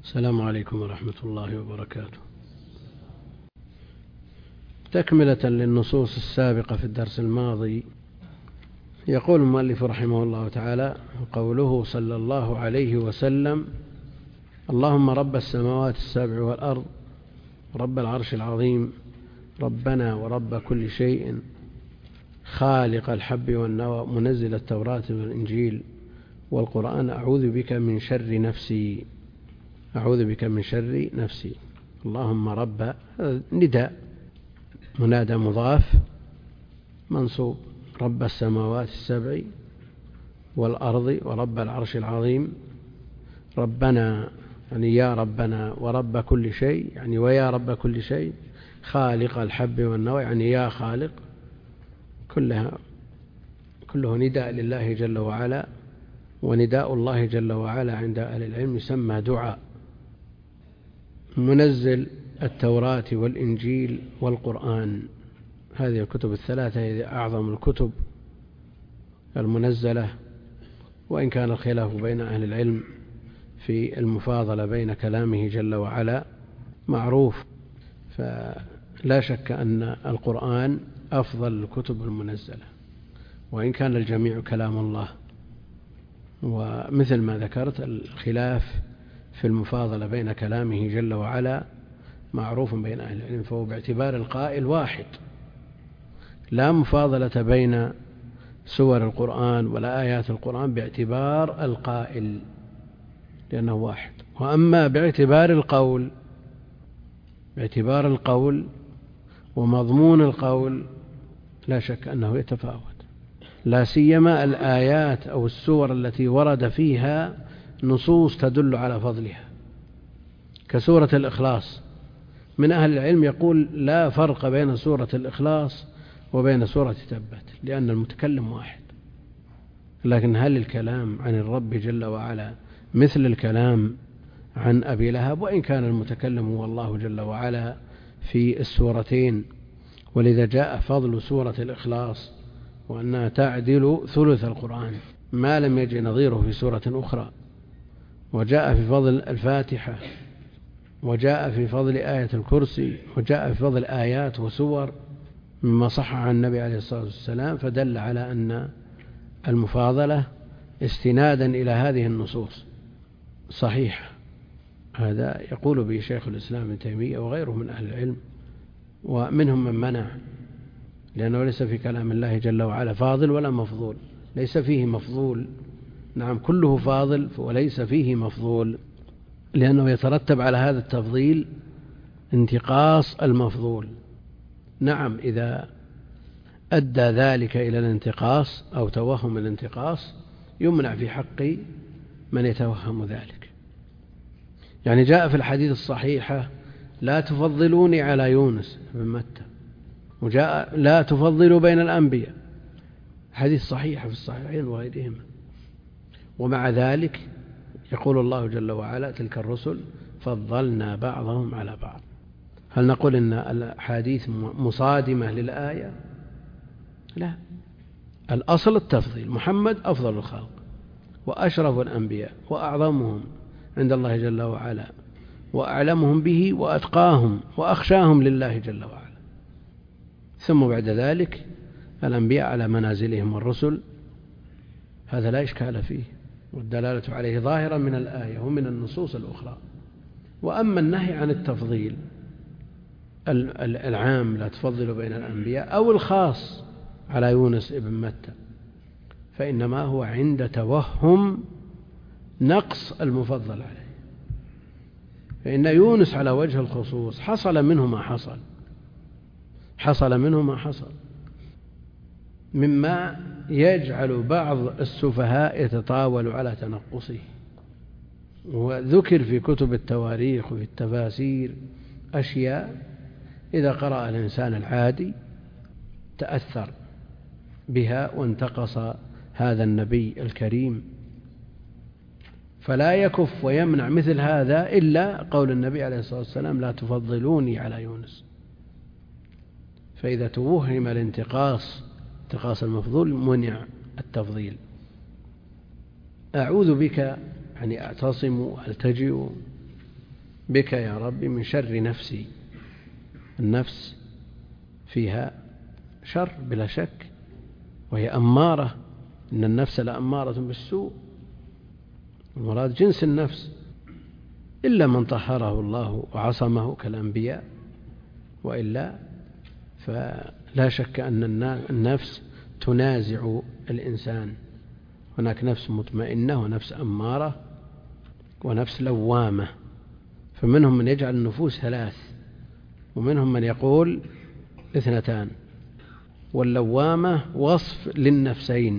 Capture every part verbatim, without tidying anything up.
السلام عليكم ورحمة الله وبركاته. تكملة للنصوص السابقة في الدرس الماضي، يقول المؤلف رحمه الله تعالى: قوله صلى الله عليه وسلم: اللهم رب السماوات السبع والأرض رب العرش العظيم ربنا ورب كل شيء خالق الحب والنوى منزل التوراة والإنجيل والقرآن أعوذ بك من شر نفسي أعوذ بك من شر نفسي. اللهم رب نداء منادى مضاف منصوب، رب السماوات السبع والأرض ورب العرش العظيم. ربنا يعني يا ربنا، ورب كل شيء يعني ويا رب كل شيء، خالق الحب والنوى يعني يا خالق، كلها كله نداء لله جل وعلا. ونداء الله جل وعلا عند أهل العلم يسمى دعاء. منزل التوراة والإنجيل والقرآن، هذه الكتب الثلاثة هي أعظم الكتب المنزلة، وإن كان الخلاف بين أهل العلم في المفاضلة بين كلامه جل وعلا معروف، فلا شك أن القرآن أفضل الكتب المنزلة، وإن كان الجميع كلام الله. ومثل ما ذكرت الخلاف في المفاضلة بين كلامه جل وعلا معروف بين أهل العلم، فهو باعتبار القائل واحد، لا مفاضلة بين سور القرآن ولا آيات القرآن باعتبار القائل لأنه واحد. وأما باعتبار القول باعتبار القول ومضمون القول لا شك أنه يتفاوت، لا سيما الآيات أو السور التي ورد فيها نصوص تدل على فضلها، كسورة الإخلاص. من أهل العلم يقول لا فرق بين سورة الإخلاص وبين سورة تبت، لأن المتكلم واحد. لكن هل الكلام عن الرب جل وعلا مثل الكلام عن أبي لهب؟ وإن كان المتكلم هو الله جل وعلا في السورتين، ولذا جاء فضل سورة الإخلاص وأنها تعدل ثلث القرآن ما لم يجد نظيره في سورة أخرى، وجاء في فضل الفاتحة، وجاء في فضل آية الكرسي، وجاء في فضل آيات وسور مما صح عن النبي عليه الصلاة والسلام، فدل على أن المفاضلة استنادا إلى هذه النصوص صحيح. هذا يقول به شيخ الإسلام ابن تيمية وغيره من أهل العلم، ومنهم من منع، لأنه ليس في كلام الله جل وعلا فاضل ولا مفضول، ليس فيه مفضول، نعم كله فاضل وليس فيه مفضول، لأنه يترتب على هذا التفضيل انتقاص المفضول. نعم إذا أدى ذلك إلى الانتقاص أو توهم الانتقاص يمنع في حق من يتوهم ذلك. يعني جاء في الحديث الصحيحة لا تفضلوني على يونس بن متى، وجاء لا تفضلوا بين الأنبياء، حديث صحيح في الصحيحين وغيرهما. ومع ذلك يقول الله جل وعلا تلك الرسل فضلنا بعضهم على بعض. هل نقول إن الحديث مصادمة للآية؟ لا، الأصل التفضيل، محمد أفضل الخلق وأشرف الأنبياء وأعظمهم عند الله جل وعلا وأعلمهم به وأتقاهم وأخشاهم لله جل وعلا، ثم بعد ذلك الأنبياء على منازلهم والرسل، هذا لا إشكال فيه، والدلالة عليه ظاهرا من الآية ومن النصوص الأخرى. وأما النهي عن التفضيل العام لا تفضل بين الأنبياء أو الخاص على يونس ابن متى، فإنما هو عند توهم نقص المفضل عليه، فإن يونس على وجه الخصوص حصل منه ما حصل حصل منه ما حصل مما يجعل بعض السفهاء يتطاول على تنقصه. وذكر في كتب التواريخ وفي التفاسير أشياء إذا قرأ الإنسان العادي تأثر بها وانتقص هذا النبي الكريم، فلا يكف ويمنع مثل هذا إلا قول النبي عليه الصلاة والسلام لا تفضلوني على يونس. فإذا توهم الانتقاص انتقاص المفضول منع التفضيل. أعوذ بك يعني أعتصم وألتجئ بك يا ربي من شر نفسي. النفس فيها شر بلا شك، وهي أمارة، إن النفس لأمارة بالسوء. المراد جنس النفس، إلا من طهره الله وعصمه كالأنبياء، وإلا فلا شك أن النفس تنازع الإنسان. هناك نفس مطمئنة ونفس أمارة ونفس لوامة. فمنهم من يجعل النفوس ثلاث، ومنهم من يقول اثنتان، واللوامة وصف للنفسين.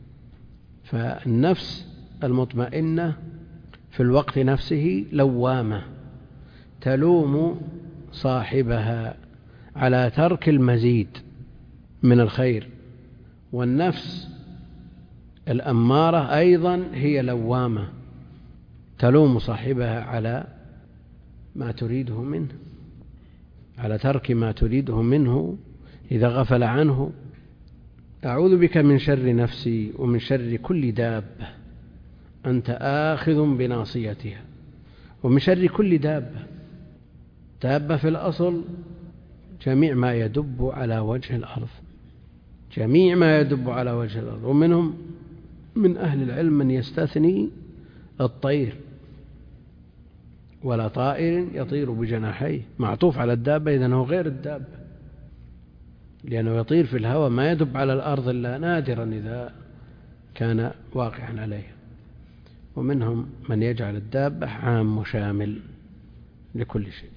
فالنفس المطمئنة في الوقت نفسه لوامة تلوم صاحبها على ترك المزيد من الخير، والنفس الأمارة أيضا هي لوامة تلوم صاحبها على ما تريده منه، على ترك ما تريده منه إذا غفل عنه. أعوذ بك من شر نفسي ومن شر كل دابة أنت آخذ بناصيتها. ومن شر كل دابة، دابة في الأصل جميع ما يدب على وجه الأرض، جميع ما يدب على وجه الأرض. ومنهم من أهل العلم من يستثني الطير، ولا طائر يطير بجناحيه، معطوف على الدابة، إذن هو غير الدابة، لأنه يطير في الهواء ما يدب على الأرض إلا نادرا إذا كان واقعا عليها. ومنهم من يجعل الدابة عام وشامل لكل شيء.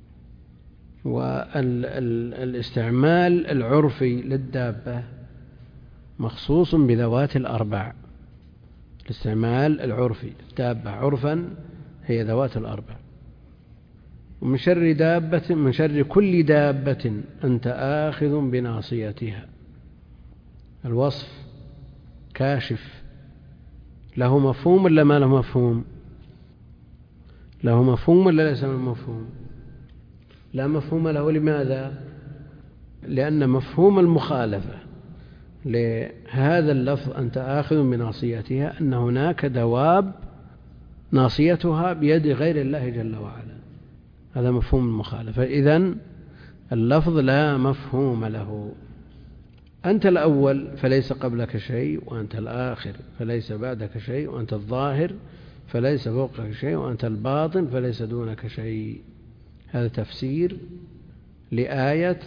والاستعمال العرفي للدابة مخصوص بذوات الأربع. الاستعمال العرفي الدابة عرفا هي ذوات الأربع. ومن شر دابة، من شر كل دابة أنت آخذ بناصيتها. الوصف كاشف، له مفهوم ولا ما له مفهوم؟ له مفهوم ولا ليس مفهوم؟ لا مفهوم له. لماذا؟ لأن مفهوم المخالفة لهذا اللفظ أنت آخذ بناصيتها أن هناك دواب ناصيتها بيد غير الله جل وعلا، هذا مفهوم المخالفة. إذن اللفظ لا مفهوم له. أنت الأول فليس قبلك شيء، وأنت الآخر فليس بعدك شيء، وأنت الظاهر فليس فوقك شيء، وأنت الباطن فليس دونك شيء. هذا تفسير لآية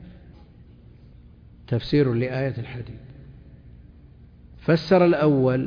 تفسير لآية الحديد. فسر الأول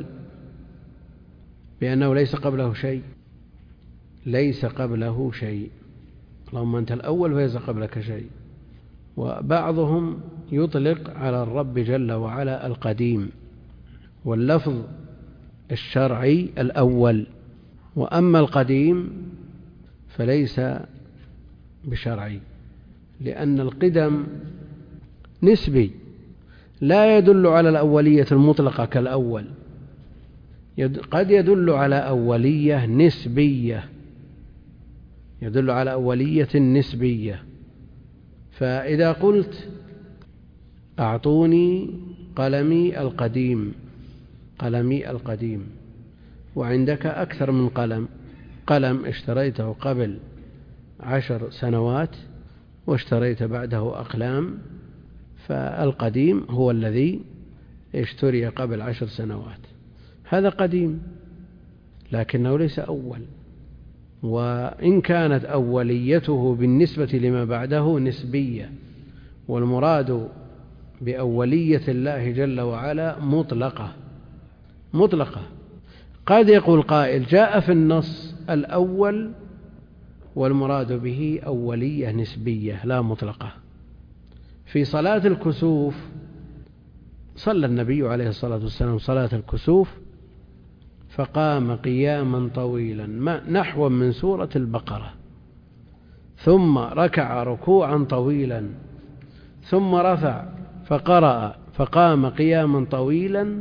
بأنه ليس قبله شيء، ليس قبله شيء، اللهم أنت الأول فليس قبلك شيء. وبعضهم يطلق على الرب جل وعلا القديم، واللفظ الشرعي الأول، وأما القديم فليس بشرعي، لأن القدم نسبي لا يدل على الأولية المطلقة كالأول، قد يدل على أولية نسبية، يدل على أولية نسبية. فإذا قلت أعطوني قلمي القديم، قلمي القديم، وعندك أكثر من قلم، قلم اشتريته قبل عشر سنوات واشتريت بعده أقلام، فالقديم هو الذي اشتري قبل عشر سنوات، هذا قديم لكنه ليس أول. وإن كانت أوليته بالنسبة لما بعده نسبية، والمراد بأولية الله جل وعلا مطلقة مطلقة. قد يقول قائل جاء في النص الأول والمراد به أولية نسبية لا مطلقة. في صلاة الكسوف صلى النبي عليه الصلاة والسلام صلاة الكسوف فقام قياما طويلا نحو من سورة البقرة، ثم ركع ركوعا طويلا، ثم رفع فقرأ فقام قياما طويلا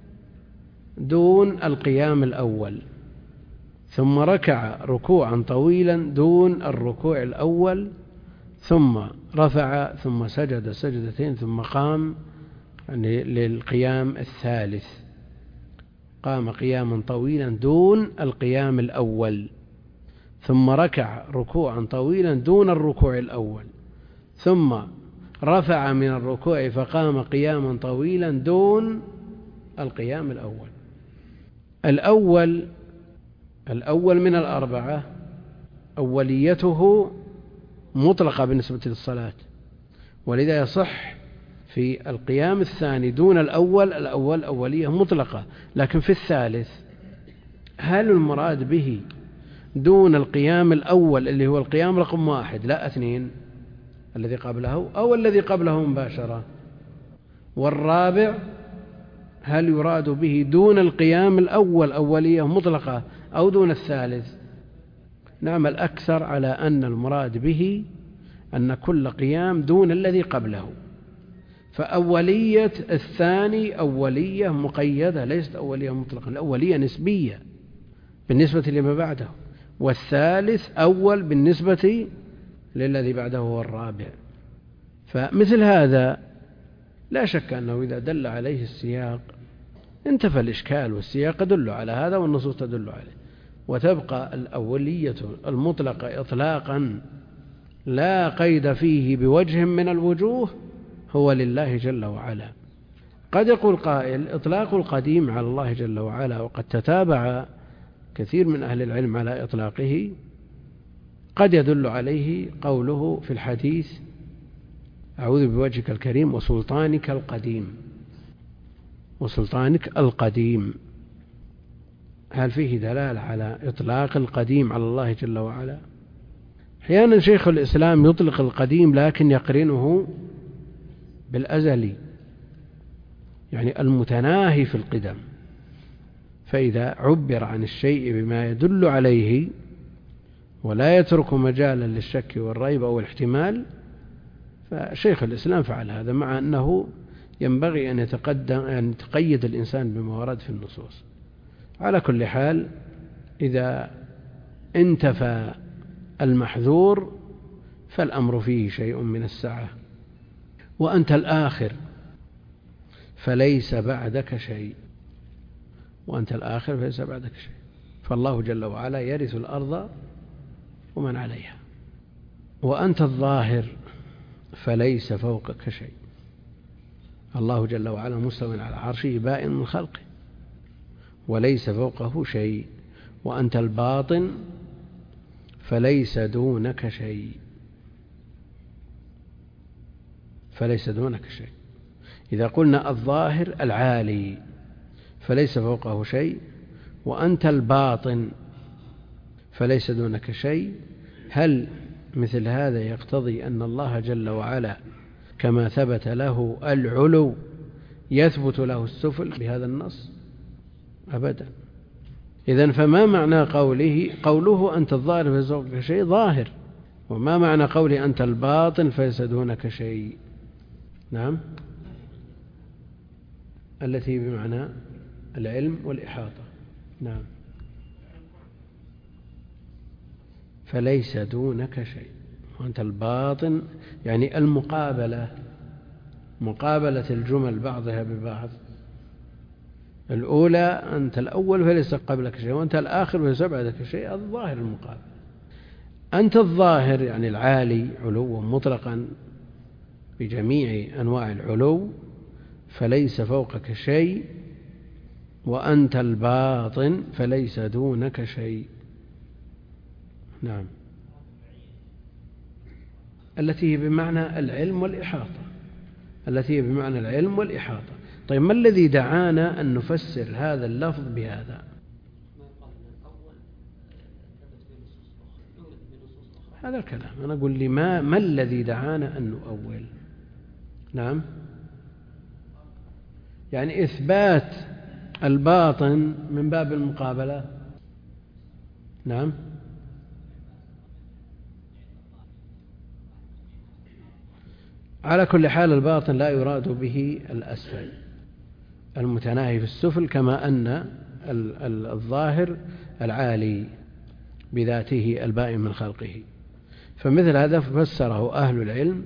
دون القيام الأول، ثم ركع ركوعا طويلا دون الركوع الأول، ثم رفع ثم سجد سجدتين، ثم قام للقيام الثالث، قام قياما طويلا دون القيام الأول. ثم ركع ركوعا طويلا دون الركوع الأول، ثم رفع من الركوع فقام قياما طويلا دون القيام الأول. الأول الأول من الأربعة أوليته مطلقة بالنسبة للصلاة، ولذا يصح في القيام الثاني دون الأول، الأول أولية مطلقة. لكن في الثالث هل المراد به دون القيام الأول اللي هو القيام رقم واحد لا اثنين الذي قبله، أو الذي قبله مباشرة؟ والرابع هل يراد به دون القيام الأول أولية مطلقة أو دون الثالث؟ نعم، الأكثر على أن المراد به أن كل قيام دون الذي قبله، فأولية الثاني أولية مقيدة ليست أولية مطلقة، الأولية نسبية بالنسبة لما بعده، والثالث أول بالنسبة للذي بعده هو الرابع. فمثل هذا لا شك أنه إذا دل عليه السياق انتفى الإشكال، والسياق يدل على هذا والنصوص تدل عليه، وتبقى الأولية المطلقة إطلاقا لا قيد فيه بوجه من الوجوه هو لله جل وعلا. قد يقول قائل إطلاق القديم على الله جل وعلا، وقد تتابع كثير من أهل العلم على إطلاقه، قد يدل عليه قوله في الحديث أعوذ بوجهك الكريم وسلطانك القديم، وسلطانك القديم، هل فيه دلالة على إطلاق القديم على الله جل وعلا؟ أحيانا شيخ الإسلام يطلق القديم لكن يقرنه بالأزلي، يعني المتناهي في القدم، فإذا عبر عن الشيء بما يدل عليه ولا يترك مجالا للشك والريب أو الاحتمال، فشيخ الإسلام فعل هذا، مع أنه ينبغي أن يتقدم أن يتقيد الإنسان بما ورد في النصوص. على كل حال إذا انتفى المحذور فالأمر فيه شيء من السعة. وأنت الآخر فليس بعدك شيء، وأنت الآخر فليس بعدك شيء، فالله جل وعلا يرث الأرض ومن عليها. وأنت الظاهر فليس فوقك شيء، الله جل وعلا مستوٍ على عرشه بائن من خلقه وليس فوقه شيء. وأنت الباطن فليس دونك شيء، فليس دونك شيء. إذا قلنا الظاهر العالي فليس فوقه شيء، وأنت الباطن فليس دونك شيء، هل مثل هذا يقتضي أن الله جل وعلا كما ثبت له العلو يثبت له السفل بهذا النص؟ أبدا. إذن فما معنى قوله قوله أنت الظاهر فليس فوقك شيء ظاهر، وما معنى قوله أنت الباطن فليس دونك شيء؟ نعم، التي بمعنى العلم والإحاطة. نعم، فليس دونك شيء، وأنت الباطن يعني المقابلة، مقابلة الجمل بعضها ببعض. الأولى أنت الأول فليس قبلك شيء، وأنت الآخر فليس بعدك شيء، الظاهر المقابل. أنت الظاهر يعني العالي علوا مطلقا بجميع أنواع العلو فليس فوقك شيء، وأنت الباطن فليس دونك شيء. نعم، التي هي بمعنى العلم والإحاطة، التي هي بمعنى العلم والإحاطة. طيب ما الذي دعانا أن نفسر هذا اللفظ بهذا؟ هذا الكلام أنا أقول لي ما, ما الذي دعانا أن نؤول؟ نعم، يعني إثبات الباطن من باب المقابلة. نعم، على كل حال الباطن لا يراد به الأسفل المتناهي في السفل، كما أن الظاهر العالي بذاته البائن من خلقه. فمثل هذا فسره أهل العلم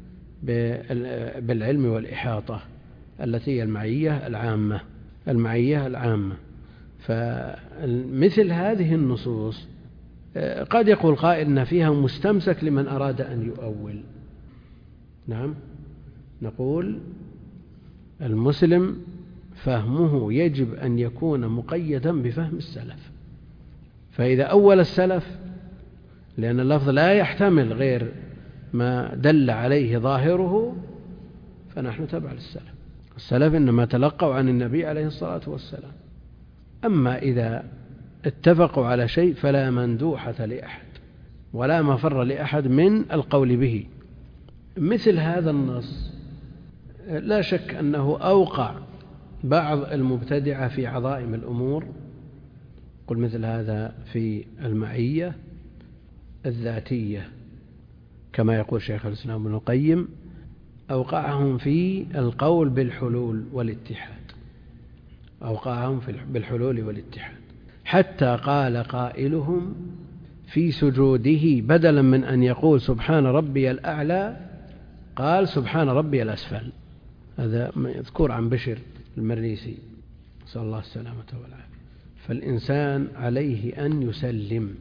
بالعلم والإحاطة التي هي المعية العامة، المعية العامة. فمثل هذه النصوص قد يقول قائل إن فيها مستمسك لمن أراد أن يؤول. نعم، نقول المسلم فهمه يجب أن يكون مقيدا بفهم السلف، فإذا أول السلف، لأن اللفظ لا يحتمل غير ما دل عليه ظاهره، فنحن تبع للسلف. السلف إنما تلقوا عن النبي عليه الصلاة والسلام. أما إذا اتفقوا على شيء فلا مندوحة لأحد ولا مفر لأحد من القول به. مثل هذا النص لا شك أنه أوقع بعض المبتدعة في عظائم الأمور، قل مثل هذا في المعية الذاتية كما يقول شيخ الإسلام ابن القيم، أوقعهم في القول بالحلول والاتحاد، أوقعهم بالحلول والاتحاد، حتى قال قائلهم في سجوده بدلا من أن يقول سبحان ربي الأعلى قال سبحان ربي الأسفل. هذا يذكر عن بشر المريسي، نسأل الله السلامة والعافية. فالإنسان عليه أن يسلم،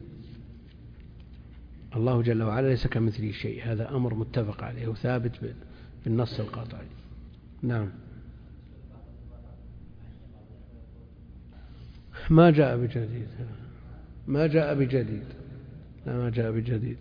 الله جل وعلا ليس كمثله شيء، هذا أمر متفق عليه وثابت بالنص القاطعي. نعم، ما جاء بجديد، ما جاء بجديد، لا ما جاء بجديد،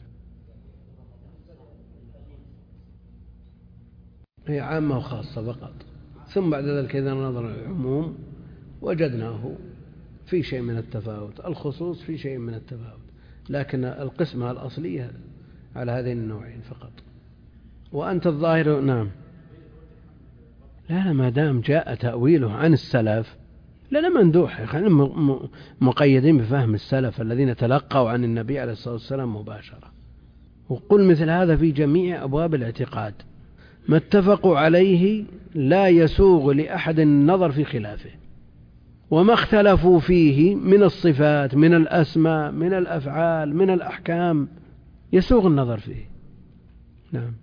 هي عامة وخاصة فقط. ثم بعد ذلك إذا نظرنا العموم وجدناه في شيء من التفاوت، الخصوص في شيء من التفاوت، لكن القسمة الأصلية على هذين النوعين فقط. وأنت الظاهر. نعم، لا ما دام جاء تأويله عن السلف لنا مندوح، خلينا مقيدين بفهم السلف الذين تلقوا عن النبي عليه الصلاة والسلام مباشرة. وقل مثل هذا في جميع أبواب الاعتقاد، ما اتفقوا عليه لا يسوغ لأحد النظر في خلافه، وما اختلفوا فيه من الصفات من الأسماء من الأفعال من الأحكام يسوغ النظر فيه. نعم،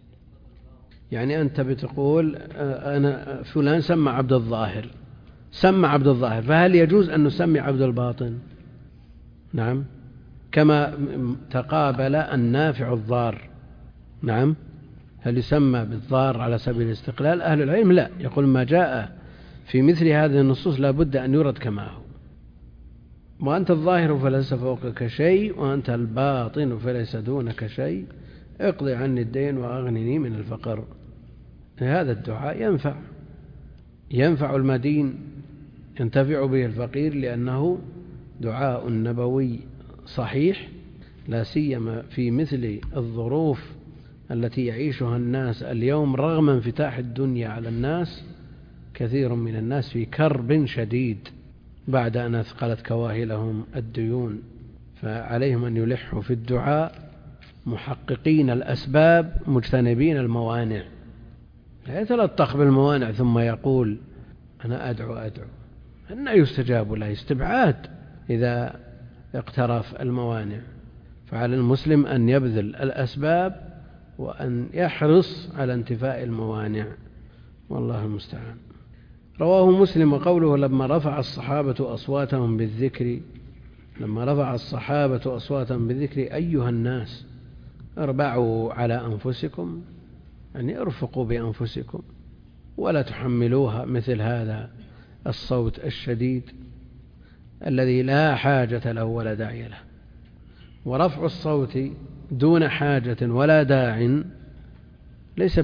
يعني أنت بتقول أنا فلان سمى عبد الظاهر، سمى عبد الظاهر، فهل يجوز أن نسمي عبد الباطن؟ نعم، كما تقابل النافع الضار. نعم، هل يسمى بالضار على سبيل الاستقلال؟ أهل العلم لا، يقول ما جاء في مثل هذه النصوص لا بد أن يرد كما هو. وأنت الظاهر فليس فوقك شيء وأنت الباطن فليس دونك شيء، اقضي عني الدين وأغنني من الفقر. هذا الدعاء ينفع ينفع المدين، ينتفع به الفقير، لأنه دعاء نبوي صحيح، لا سيما في مثل الظروف التي يعيشها الناس اليوم رغم انفتاح الدنيا على الناس. كثير من الناس في كرب شديد بعد أن أثقلت كواهلهم الديون، فعليهم أن يلحوا في الدعاء محققين الأسباب مجتنبين الموانع، لا يتلطخ بالموانع ثم يقول أنا أدعو أدعو أن يستجاب له، استبعاد إذا اقترف الموانع. فعلى المسلم أن يبذل الأسباب وأن يحرص على انتفاء الموانع، والله المستعان. رواه مسلم. وقوله لما رفع الصحابة أصواتهم بالذكر، لما رفع الصحابة أصواتهم بالذكر أيها الناس اربعوا على أنفسكم، يعني ارفقوا بأنفسكم ولا تحملوها مثل هذا الصوت الشديد الذي لا حاجة له ولا داعي له. ورفع الصوت دون حاجة ولا داع ليس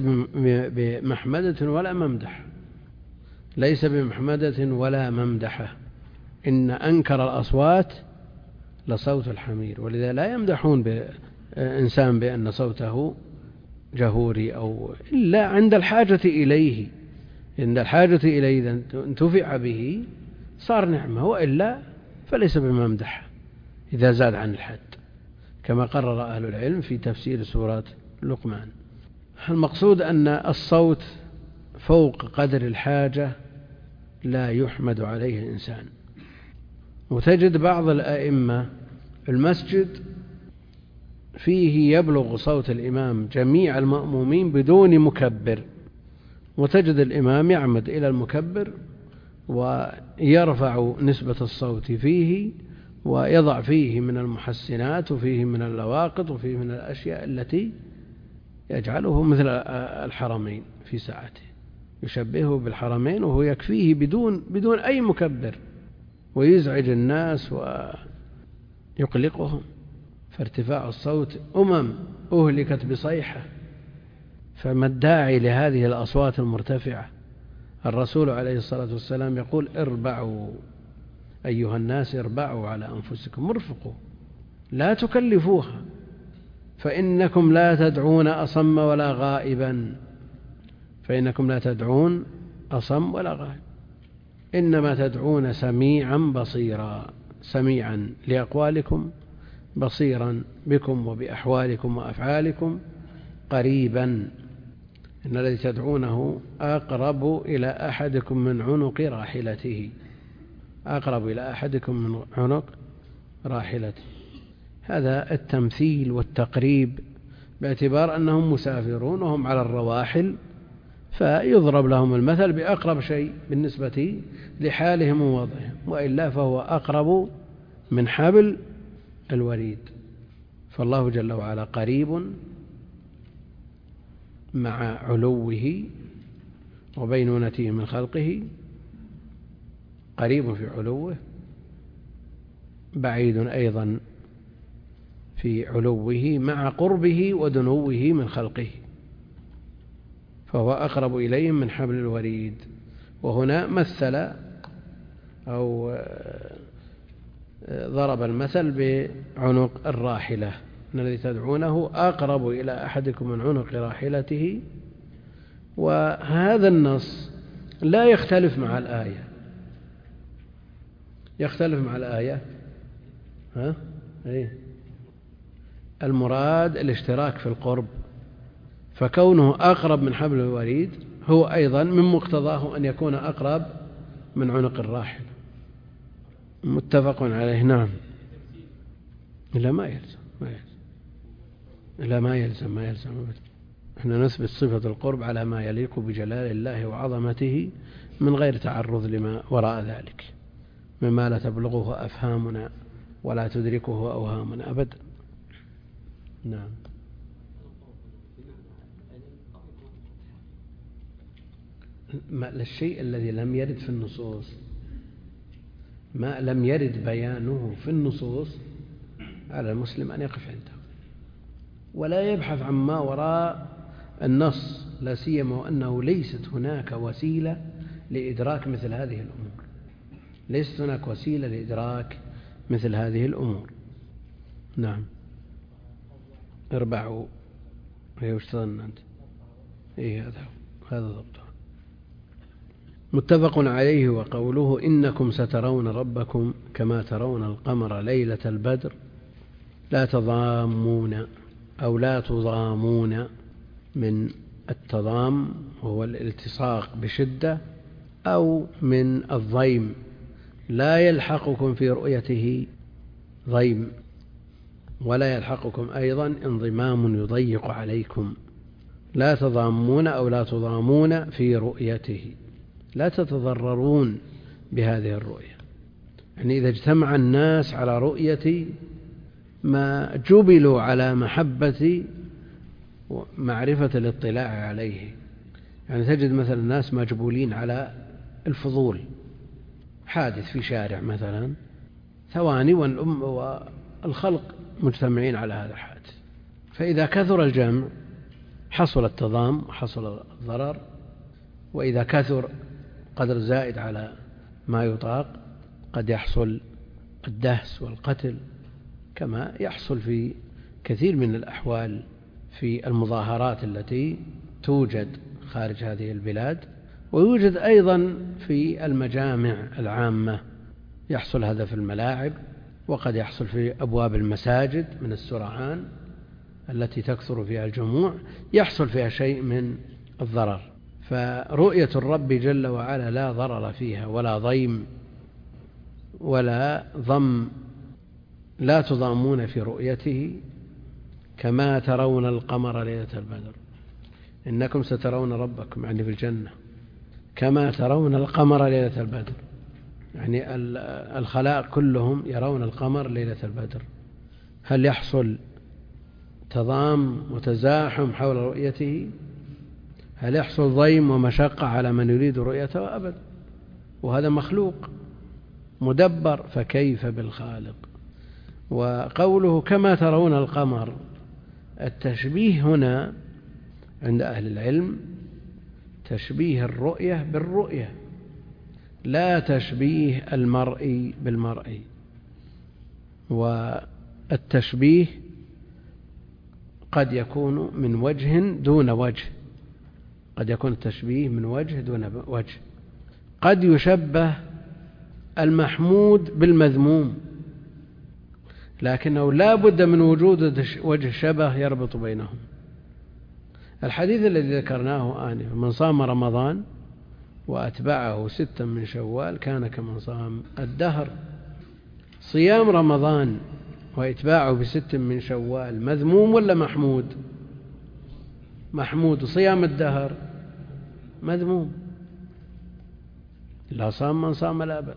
بمحمدة ولا ممدح، ليس بمحمدة ولا ممدحة. إن أنكر الأصوات لصوت الحمير، ولذا لا يمدحون بإنسان بأن صوته جهوري أو إلا عند الحاجة إليه، عند الحاجة إليه إذا انتفع به صار نعمة، وإلا فليس بممدح إذا زاد عن الحد، كما قرر أهل العلم في تفسير سورة لقمان. المقصود أن الصوت فوق قدر الحاجة لا يحمد عليه الإنسان. وتجد بعض الأئمة المسجد فيه يبلغ صوت الإمام جميع المأمومين بدون مكبر، وتجد الإمام يعمد إلى المكبر ويرفع نسبة الصوت فيه ويضع فيه من المحسنات وفيه من اللواقط وفيه من الأشياء التي يجعله مثل الحرمين في ساعته، يشبهه بالحرمين وهو يكفيه بدون بدون أي مكبر، ويزعج الناس ويقلقهم. فارتفاع الصوت أمم أهلكت بصيحة، فما الداعي لهذه الأصوات المرتفعة؟ الرسول عليه الصلاة والسلام يقول: اربعوا أيها الناس، اربعوا على أنفسكم، ارفقوا، لا تكلفوها، فإنكم لا تدعون أصم ولا غائبا، فإنكم لا تدعون أصم ولا غائب، إنما تدعون سميعا بصيرا، سميعا لأقوالكم بصيرا بكم وبأحوالكم وأفعالكم، قريبا، إن الذي تدعونه أقرب إلى أحدكم من عنق راحلته، أقرب إلى أحدكم من عنق راحلته. هذا التمثيل والتقريب باعتبار أنهم مسافرون وهم على الرواحل، فيضرب لهم المثل بأقرب شيء بالنسبة لحالهم ووضعهم، وإلا فهو أقرب من حبل الوريد. فالله جل وعلا قريب مع علوه وبينونته من خلقه، قريب في علوه، بعيد أيضا في علوه مع قربه ودنوه من خلقه، فهو أقرب إليهم من حبل الوريد. وهنا مثل أو ضرب المثل بعنق الراحلة، أن الذي تدعونه أقرب إلى أحدكم من عنق راحلته. وهذا النص لا يختلف مع الآية، يختلف مع الآية ها؟ إيه؟ المراد الاشتراك في القرب، فكونه أقرب من حبل الوريد هو أيضا من مقتضاه أن يكون أقرب من عنق الراحل. متفق عليه. نعم. لا ما يلزم ما يلزم لا ما يلزم ما يلزم احنا نثبت صفة القرب على ما يليق بجلال الله وعظمته من غير تعرض لما وراء ذلك مما لا تبلغه أفهامنا ولا تدركه أوهامنا أبدا. نعم. ما الشيء الذي لم يرد في النصوص، ما لم يرد بيانه في النصوص، على المسلم أن يقف عنده ولا يبحث عن ما وراء النص، لا سيما وأنه ليست هناك وسيلة لإدراك مثل هذه الأمور، ليست هناك وسيلة لإدراك مثل هذه الأمور. نعم. اربعوا. هي وش تظن أنت؟ إيه هذا هذا ضبطه. متفق عليه. وقوله إنكم سترون ربكم كما ترون القمر ليلة البدر لا تضامون أو لا تضامون، من التضام وهو الالتصاق بشدة، أو من الضيم لا يلحقكم في رؤيته ضيم، ولا يلحقكم أيضا انضمام يضيق عليكم. لا تضامون أو لا تضامون في رؤيته، لا تتضررون بهذه الرؤية. يعني إذا اجتمع الناس على رؤية ما جبلوا على محبة ومعرفة الاطلاع عليه، يعني تجد مثلا الناس مجبولين على الفضول، حادث في شارع مثلا ثواني والأم والخلق مجتمعين على هذا الحادث، فإذا كثر الجمع حصل التضام وحصل الضرر، وإذا كثر قدر زائد على ما يطاق قد يحصل الدهس والقتل، كما يحصل في كثير من الأحوال في المظاهرات التي توجد خارج هذه البلاد، ويوجد أيضا في المجامع العامة، يحصل هذا في الملاعب، وقد يحصل في أبواب المساجد من السرعان التي تكثر فيها الجموع، يحصل فيها شيء من الضرر. فرؤية الرب جل وعلا لا ضرر فيها ولا ضيم ولا ضم، لا تضامون في رؤيته كما ترون القمر ليلة البدر. إنكم سترون ربكم يعني في الجنة كما ترون القمر ليلة البدر، يعني الخلائق كلهم يرون القمر ليلة البدر، هل يحصل تضام وتزاحم حول رؤيته؟ هل يحصل ضيم ومشقة على من يريد رؤيته؟ أبدا، وهذا مخلوق مدبر، فكيف بالخالق؟ وقوله كما ترون القمر، التشبيه هنا عند أهل العلم تشبيه الرؤية بالرؤية، لا تشبيه المرئي بالمرئي. والتشبيه قد يكون من وجه دون وجه، قد يكون التشبيه من وجه دون وجه. قد يشبه المحمود بالمذموم، لكنه لا بد من وجود وجه شبه يربط بينهم. الحديث الذي ذكرناه آنفا، من صام رمضان وأتبعه ستا من شوال كان كمن صام الدهر. صيام رمضان وإتباعه بست من شوال مذموم ولا محمود؟ محمود. صيام الدهر مذموم، لا صام من صام الأبد.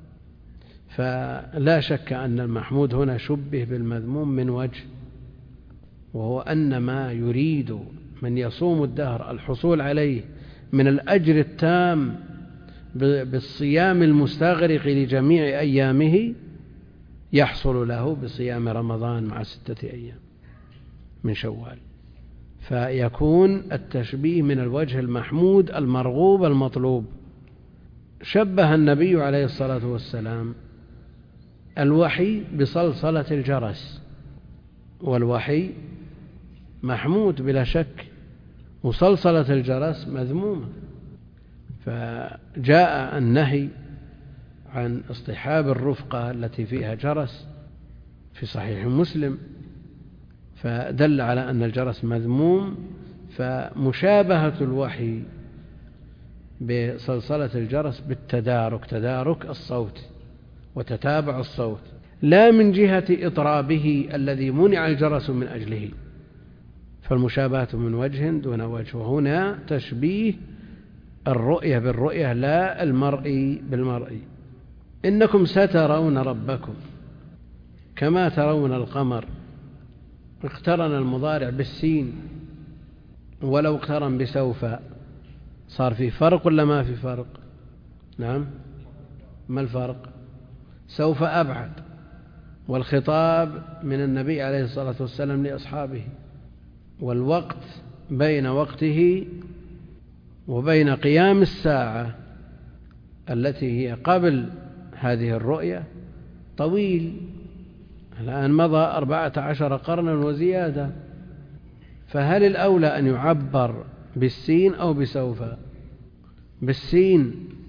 فلا شك أن المحمود هنا شبه بالمذموم من وجه، وهو أن ما يريد من يصوم الدهر الحصول عليه من الأجر التام بالصيام المستغرق لجميع أيامه يحصل له بصيام رمضان مع ستة أيام من شوال. فيكون التشبيه من الوجه المحمود المرغوب المطلوب. شبه النبي عليه الصلاة والسلام الوحي بصلصلة الجرس، والوحي محمود بلا شك، وصلصلة الجرس مذمومة. فجاء النهي عن اصطحاب الرفقة التي فيها جرس في صحيح مسلم، فدل على أن الجرس مذموم. فمشابهة الوحي بصلصلة الجرس بالتدارك، تدارك الصوت وتتابع الصوت، لا من جهة إطرابه الذي منع الجرس من أجله. فالمشابهة من وجه دون وجه، وهنا تشبيه الرؤية بالرؤية لا المرئي بالمرئي. إنكم سترون ربكم كما ترون القمر. اقترن المضارع بالسين، ولو اقترن بسوف صار في فرق ولا ما في فرق؟ نعم، ما الفرق؟ سوف أبعد، والخطاب من النبي عليه الصلاة والسلام لأصحابه، والوقت بين وقته وبين قيام الساعة التي هي قبل هذه الرؤية طويل. الآن مضى أربعة عشر قرنا وزيادة، فهل الأولى أن يعبر بالسين أو بسوف؟ بالسين.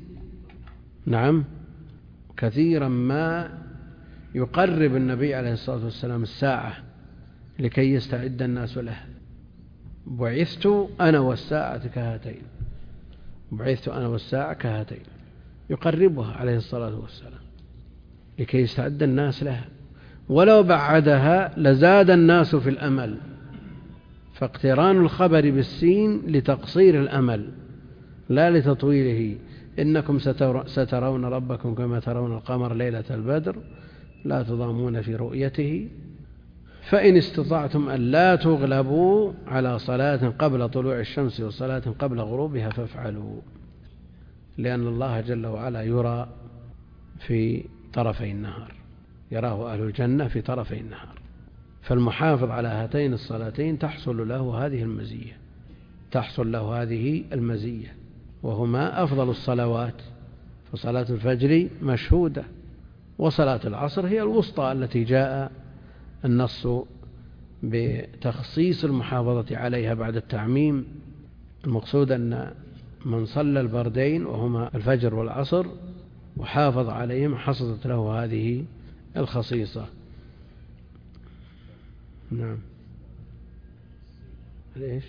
نعم، كثيرا ما يقرب النبي عليه الصلاة والسلام الساعة لكي يستعد الناس لها. بعثت أنا والساعة كهاتين، بعثت أنا والساعة كهاتين، يقربها عليه الصلاة والسلام لكي يستعد الناس لها. ولو بعدها لزاد الناس في الأمل، فاقتران الخبر بالسين لتقصير الأمل لا لتطويله. إنكم سترون ربكم كما ترون القمر ليلة البدر لا تضامون في رؤيته، فإن استطعتم أن لا تغلبوا على صلاة قبل طلوع الشمس وصلاة قبل غروبها فافعلوا، لأن الله جل وعلا يرى في طرفي النهار، يراه أهل الجنة في طرفي النهار. فالمحافظ على هاتين الصلاتين تحصل له هذه المزية، تحصل له هذه المزية، وهما أفضل الصلوات. فصلاة الفجر مشهودة، وصلاة العصر هي الوسطى التي جاء النص بتخصيص المحافظة عليها بعد التعميم. المقصود أن من صلى البردين وهما الفجر والعصر وحافظ عليهم حصلت له هذه الخصيصة. نعم. ليش؟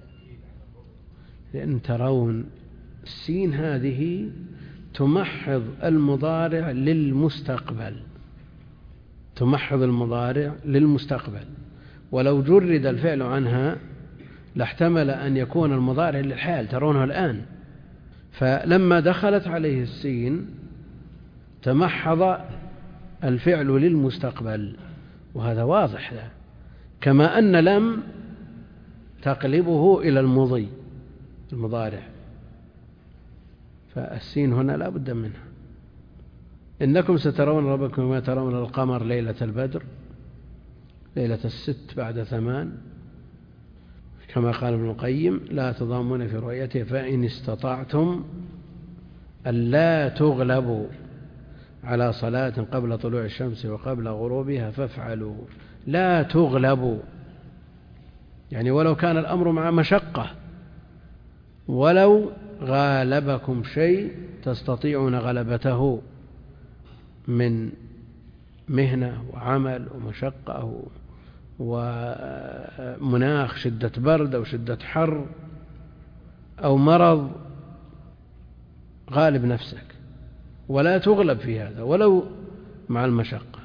لأن ترون السين هذه تمحض المضارع للمستقبل، تمحض المضارع للمستقبل، ولو جرد الفعل عنها لاحتمل أن يكون المضارع للحال، ترونه الآن. فلما دخلت عليه السين تمحض الفعل للمستقبل، وهذا واضح له، كما أن لم تقلبه إلى المضي المضارع، فالسين هنا لا بد منها. إنكم سترون ربكم كما ترون القمر ليلة البدر، ليلة الست بعد ثمان، كما قال ابن القيم: لا تضامون في رؤيته فإن استطعتم ألا تغلبوا على صلاة قبل طلوع الشمس وقبل غروبها فافعلوا. لا تغلبوا يعني ولو كان الأمر مع مشقة، ولو غالبكم شيء تستطيعون غلبته من مهنة وعمل ومشقة ومناخ شدة برد أو شدة حر أو مرض، غالب نفسك ولا تغلب في هذا ولو مع المشقة،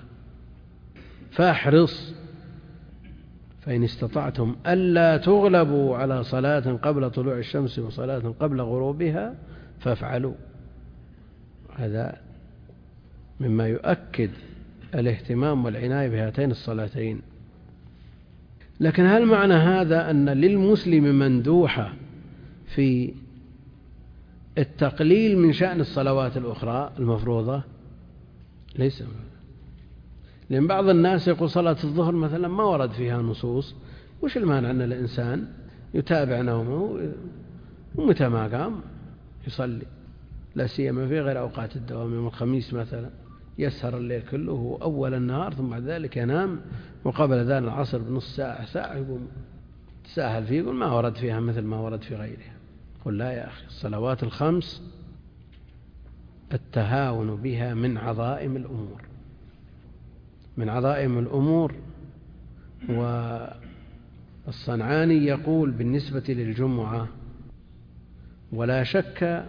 فاحرص فإن استطعتم ألا تغلبوا على صلاة قبل طلوع الشمس وصلاة قبل غروبها فافعلوا. هذا مما يؤكد الاهتمام والعناية بهاتين الصلاتين. لكن هل معنى هذا أن للمسلم مندوحة في التقليل من شأن الصلوات الأخرى المفروضة؟ ليس، لأن بعض الناس يقول صلاة الظهر مثلا ما ورد فيها نصوص، وش المانع أن الإنسان يتابع نومه ومتى ما قام يصلي، لا سيما في غير أوقات الدوام، يوم الخميس مثلا يسهر الليل كله أول النهار ثم بعد ذلك ينام، وقبل ذلك العصر بنص ساعة ساعة يقوم تساهل فيه، يقول ما ورد فيها مثل ما ورد في غيرها. قل لا يا أخي، الصلوات الخمس التهاون بها من عظائم الأمور، من عظائم الأمور. والصنعاني يقول بالنسبة للجمعة: ولا شك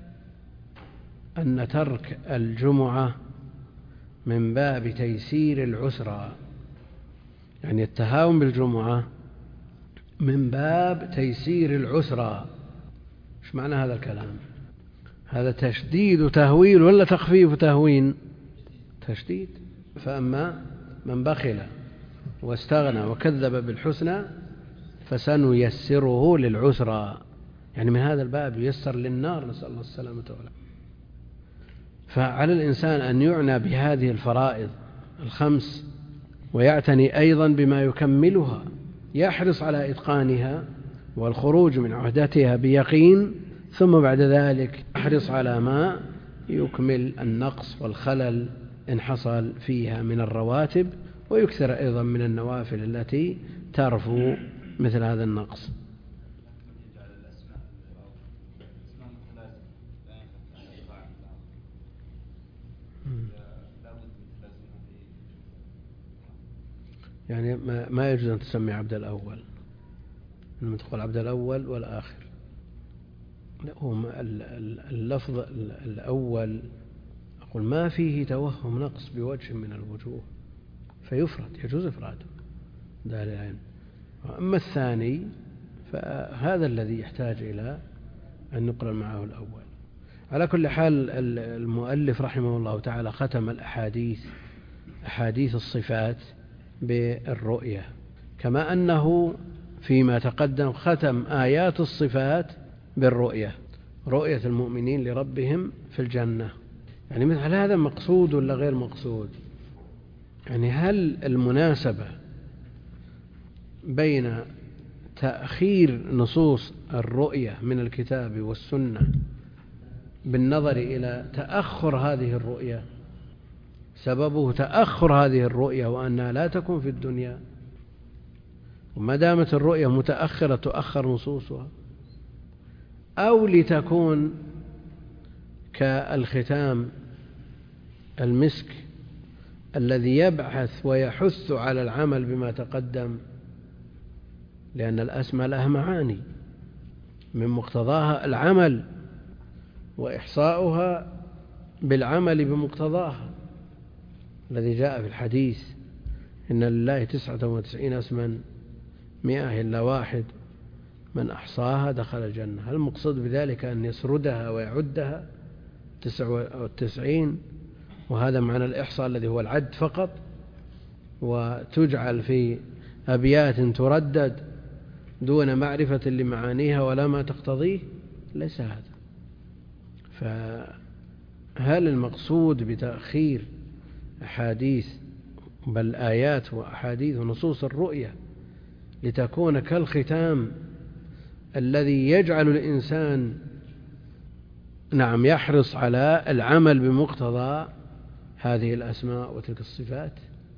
أن ترك الجمعة من باب تيسير العسرى، يعني التهاون بالجمعة من باب تيسير العسرى. ايش معنى هذا الكلام؟ هذا تشديد تهويل ولا تخفيف تهوين؟ تشديد. فأما من بخل واستغنى وكذب بالحسنى فسنيسره للعسرى، يعني من هذا الباب ييسر للنار، نسأل الله السلامة والعافية. فعلى الإنسان أن يعنى بهذه الفرائض الخمس ويعتني أيضا بما يكملها، يحرص على إتقانها والخروج من عهدتها بيقين، ثم بعد ذلك يحرص على ما يكمل النقص والخلل إن حصل فيها من الرواتب، ويكثر أيضا من النوافل التي ترفو مثل هذا النقص. يعني ما يجوز أن تسمي عبد الأول، لما تقول عبد الأول والآخر، اللفظ الأول أقول ما فيه توهم نقص بوجه من الوجوه فيفرد، يجوز إفراده ده العلم. أما الثاني فهذا الذي يحتاج إلى أن نقرأ معه الأول. على كل حال المؤلف رحمه الله تعالى ختم الأحاديث أحاديث الصفات بالرؤية، كما أنه فيما تقدم ختم آيات الصفات بالرؤية، رؤية المؤمنين لربهم في الجنة. يعني مثل هذا مقصود ولا غير مقصود؟ يعني هل المناسبة بين تأخير نصوص الرؤية من الكتاب والسنة بالنظر إلى تأخر هذه الرؤية، سببه تأخر هذه الرؤية وأنها لا تكون في الدنيا، وما دامت الرؤية متأخرة تؤخر نصوصها، أو لتكون كالختام المسك الذي يبحث ويحث على العمل بما تقدم، لأن الأسماء لها معاني من مقتضاها العمل وإحصاؤها بالعمل بمقتضاها الذي جاء في الحديث: إن لله تسعة وتسعين اسما مئة إلا واحد من أحصاها دخل الجنة. هل المقصود بذلك أن يسردها ويعدها تسعة وتسعين، وهذا معنى الإحصاء الذي هو العد فقط، وتجعل في أبيات تردد دون معرفة لمعانيها ولا ما تقتضيه، ليس هذا. فهل المقصود بتأخير أحاديث بل آيات وأحاديث ونصوص الرؤية لتكون كالختام الذي يجعل الإنسان نعم يحرص على العمل بمقتضى هذه الأسماء وتلك الصفات،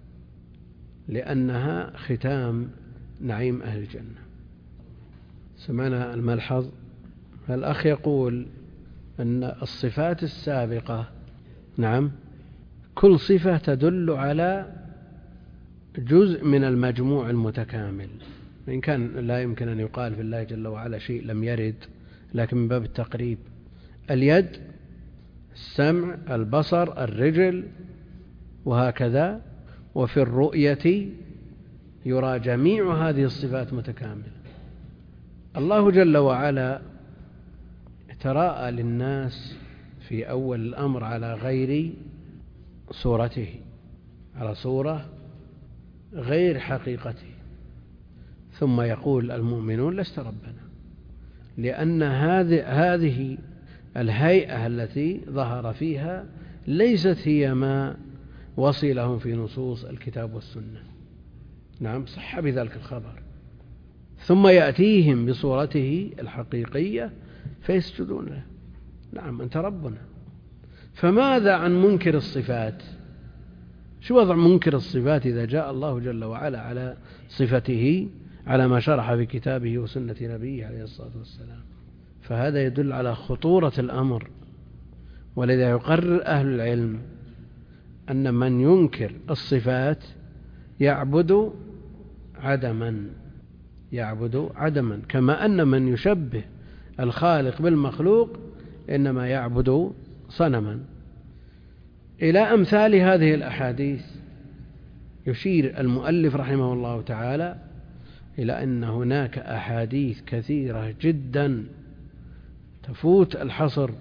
لأنها ختام نعيم أهل الجنة؟ سمعنا الملحظ. الأخ يقول أن الصفات السابقة نعم كل صفة تدل على جزء من المجموع المتكامل، وإن كان لا يمكن أن يقال في الله جل وعلا شيء لم يرد، لكن من باب التقريب: اليد، السمع، البصر، الرجل، وهكذا. وفي الرؤية يرى جميع هذه الصفات متكاملة. الله جل وعلا تراءى للناس في أول الأمر على غير صورته، على صورة غير حقيقته، ثم يقول المؤمنون لست ربنا، لأن هذه الهيئة التي ظهر فيها ليست هي ما وصي لهم في نصوص الكتاب والسنة. نعم صح بذلك الخبر، ثم يأتيهم بصورته الحقيقية فيسجدون له. نعم أنت ربنا. فماذا عن منكر الصفات؟ شو وضع منكر الصفات إذا جاء الله جل وعلا على صفته على ما شرح في كتابه وسنة نبيه عليه الصلاة والسلام؟ فهذا يدل على خطورة الأمر، ولذا يقرر أهل العلم أن من ينكر الصفات يعبد عدما، يعبد عدما، كما أن من يشبه الخالق بالمخلوق إنما يعبد صنما. إلى أمثال هذه الأحاديث يشير المؤلف رحمه الله تعالى إلى أن هناك أحاديث كثيرة جدا تفوت الحصر،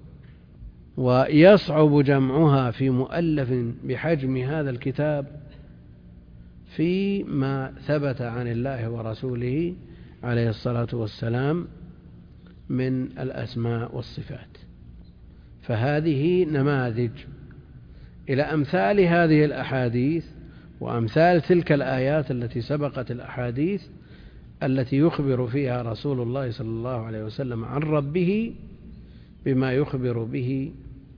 ويصعب جمعها في مؤلف بحجم هذا الكتاب فيما ثبت عن الله ورسوله عليه الصلاة والسلام من الأسماء والصفات. فهذه نماذج إلى أمثال هذه الأحاديث وأمثال تلك الآيات التي سبقت الأحاديث التي يخبر فيها رسول الله صلى الله عليه وسلم عن ربه بما يخبر به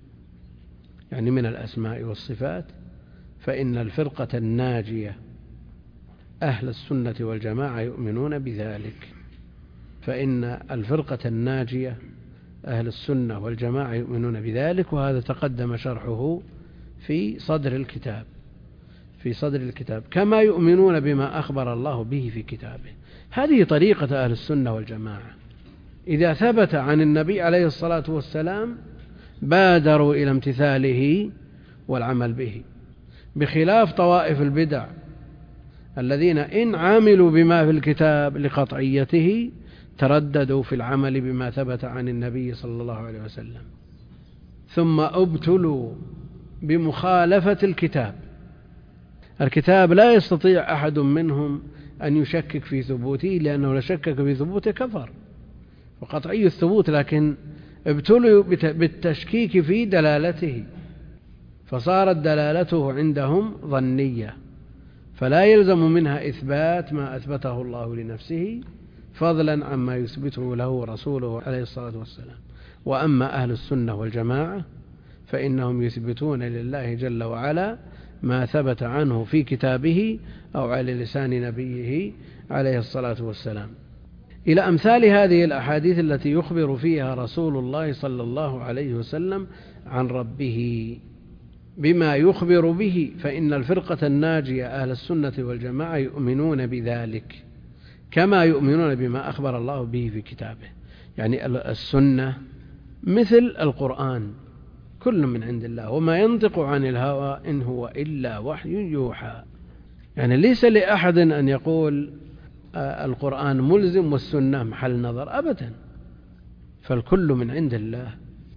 يعني من الأسماء والصفات. فإن الفرقة الناجية أهل السنة والجماعة يؤمنون بذلك، فإن الفرقة الناجية أهل السنة والجماعة يؤمنون بذلك، وهذا تقدم شرحه في صدر الكتاب في صدر الكتاب كما يؤمنون بما أخبر الله به في كتابه. هذه طريقة أهل السنة والجماعة، إذا ثبت عن النبي عليه الصلاة والسلام بادروا إلى امتثاله والعمل به، بخلاف طوائف البدع الذين إن عملوا بما في الكتاب لقطعيته ترددوا في العمل بما ثبت عن النبي صلى الله عليه وسلم، ثم ابتلوا بمخالفة الكتاب. الكتاب لا يستطيع أحد منهم أن يشكك في ثبوته، لأنه لو شكك في ثبوته كفر وقطعي الثبوت، لكن ابتلوا بالتشكيك في دلالته، فصارت دلالته عندهم ظنية، فلا يلزم منها إثبات ما أثبته الله لنفسه فضلا عما يثبته له رسوله عليه الصلاة والسلام. وأما أهل السنة والجماعة فإنهم يثبتون لله جل وعلا ما ثبت عنه في كتابه أو على لسان نبيه عليه الصلاة والسلام. إلى أمثال هذه الأحاديث التي يخبر فيها رسول الله صلى الله عليه وسلم عن ربه بما يخبر به، فإن الفرقة الناجية أهل السنة والجماعة يؤمنون بذلك كما يؤمنون بما أخبر الله به في كتابه. يعني السنة مثل القرآن، كل من عند الله، وما ينطق عن الهوى إن هو إلا وحي يوحى. يعني ليس لأحد أن يقول القرآن ملزم والسنة محل نظر، أبدا، فالكل من عند الله.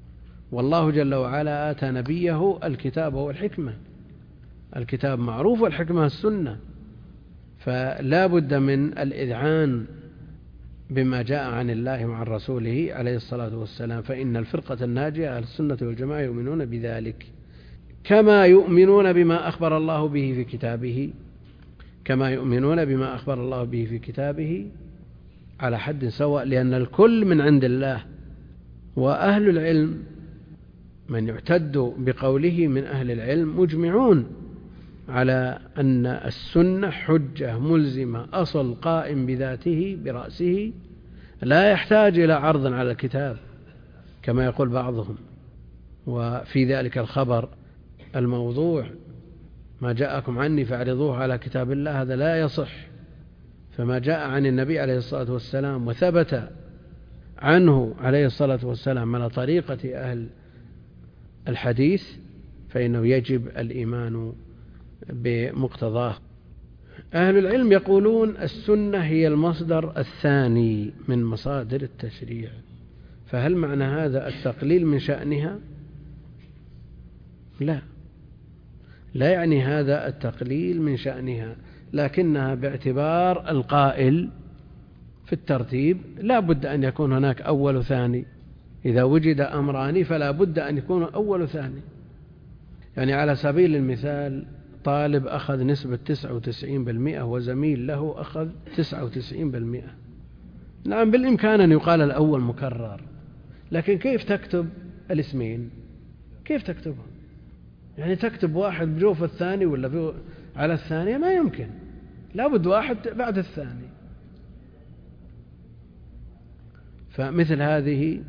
والله جل وعلا آتى نبيه الكتاب والحكمة، الكتاب معروف والحكمة السنة، فلا بد من الإذعان بما جاء عن الله وعن رسوله عليه الصلاة والسلام، فإن الفرقة الناجية أهل السنة والجماعة يؤمنون بذلك كما يؤمنون بما أخبر الله به في كتابه، كما يؤمنون بما أخبر الله به في كتابه على حد سواء، لأن الكل من عند الله. وأهل العلم من يعتد بقوله من أهل العلم مجمعون على أن السنة حجة ملزمة، أصل قائم بذاته برأسه لا يحتاج إلى عرض على الكتاب كما يقول بعضهم. وفي ذلك الخبر الموضوع ما جاءكم عني فاعرضوه على كتاب الله، هذا لا يصح. فما جاء عن النبي عليه الصلاة والسلام وثبت عنه عليه الصلاة والسلام على طريقة أهل الحديث فإنه يجب الإيمان بمقتضاه. أهل العلم يقولون السنة هي المصدر الثاني من مصادر التشريع، فهل معنى هذا التقليل من شأنها؟ لا، لا يعني هذا التقليل من شأنها، لكنها باعتبار القائل في الترتيب لا بد أن يكون هناك أول وثاني، إذا وجد أمران فلا بد أن يكون أول وثاني. يعني على سبيل المثال طالب أخذ نسبة تسعة وتسعين بالمئة وزميل له أخذ تسعة وتسعين بالمئة، نعم بالإمكان أن يقال الأول مكرر، لكن كيف تكتب الاسمين؟ كيف تكتبهم؟ يعني تكتب واحد بجوف الثاني ولا على الثانية؟ ما يمكن، لا بد واحد بعد الثاني. فمثل هذه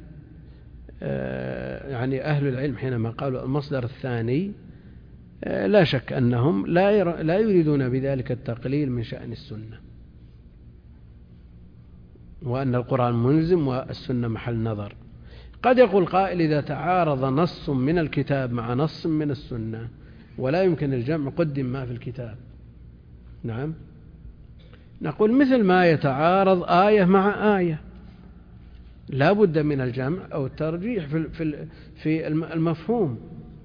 يعني أهل العلم حينما قالوا المصدر الثاني لا شك أنهم لا لا يريدون بذلك التقليل من شأن السنة، وأن القرآن ملزم والسنة محل نظر. قد يقول قائل إذا تعارض نص من الكتاب مع نص من السنة ولا يمكن الجمع قدم ما في الكتاب. نعم، نقول مثل ما يتعارض آية مع آية لا بد من الجمع أو الترجيح في في المفهوم،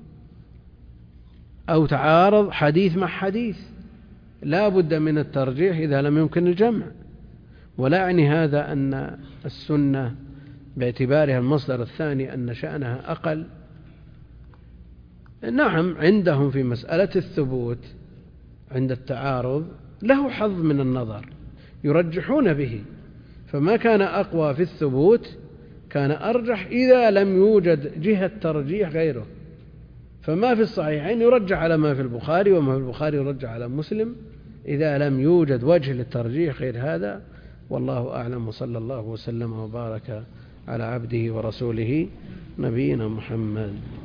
أو تعارض حديث مع حديث لا بد من الترجيح إذا لم يمكن الجمع. ولا يعني هذا أن السنة باعتبارها المصدر الثاني أن شأنها أقل. نعم عندهم في مسألة الثبوت عند التعارض له حظ من النظر يرجحون به، فما كان أقوى في الثبوت كان أرجح إذا لم يوجد جهة ترجيح غيره. فما في الصحيحين يرجح على ما في البخاري، وما في البخاري يرجح على مسلم إذا لم يوجد وجه للترجيح غير هذا. والله أعلم، وصلى الله وسلم وبارك على عبده ورسوله نبينا محمد.